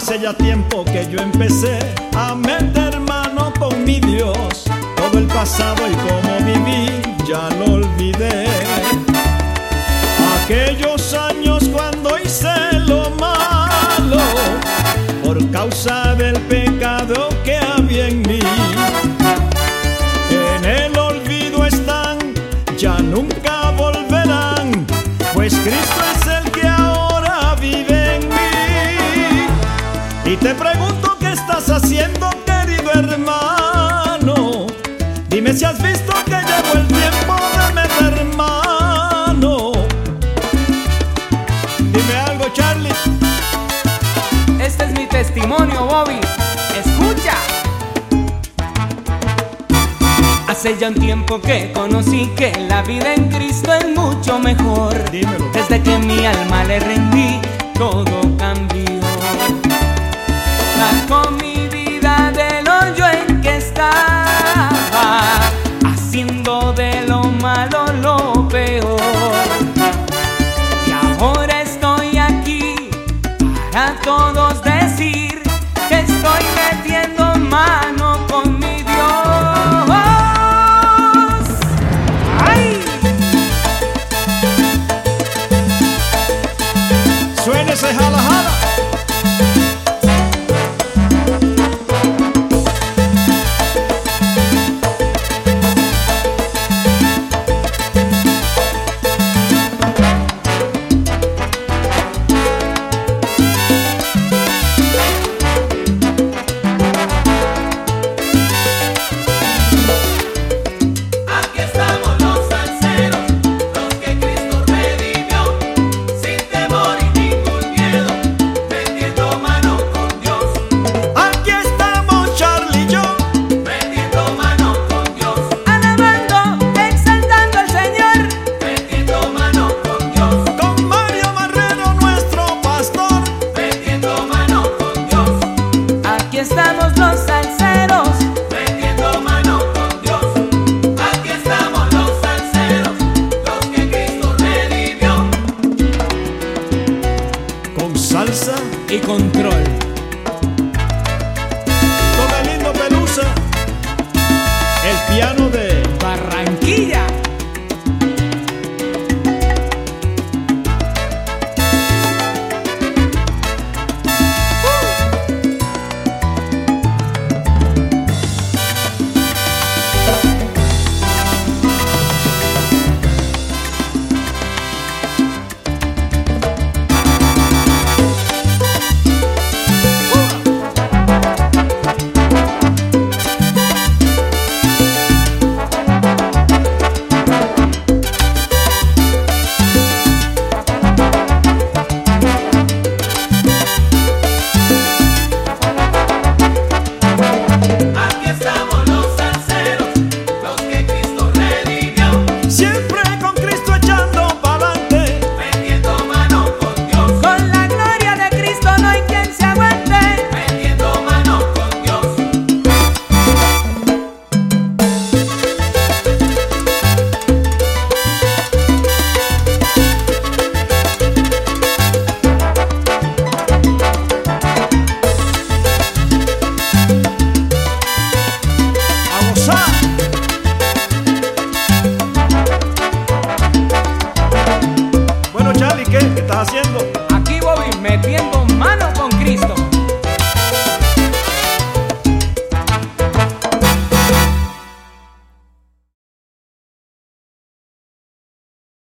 Hace ya tiempo que yo empecé a meter mano con mi Dios. Todo el pasado y cómo viví ya lo olvidé. Aquellos años cuando hice lo malo por causa del pecado que había en mí, en el olvido están, ya nunca volverán, pues Cristo es el que ahora vive en mí. Y te pregunto, ¿qué estás haciendo, querido hermano? Dime si has visto que llegó el tiempo de meter mano. Dime algo, Charlie. Este es mi testimonio, Bobby. Escucha. Hace ya un tiempo que conocí que la vida en Cristo es mucho mejor. Dímelo. Desde que mi alma le rendí, todo cambió. Sacó mi vida del hoyo en que estaba, haciendo de lo malo lo peor. Y ahora estoy aquí para todos decir que estoy metiendo mano con mi Dios. ¡Ay! Suena ese jala jala. Estamos los salseros metiendo mano con Dios. Aquí estamos los salseros, los que Cristo redimió. Con salsa y control. con el lindo Pelusa, el piano de Barranquilla. siempre con Cristo echando pa'lante. Metiendo mano con Dios. Con la gloria de Cristo no hay quien se aguante. Metiendo mano con Dios. A gozar. Bueno, Charlie, ¿qué estás haciendo?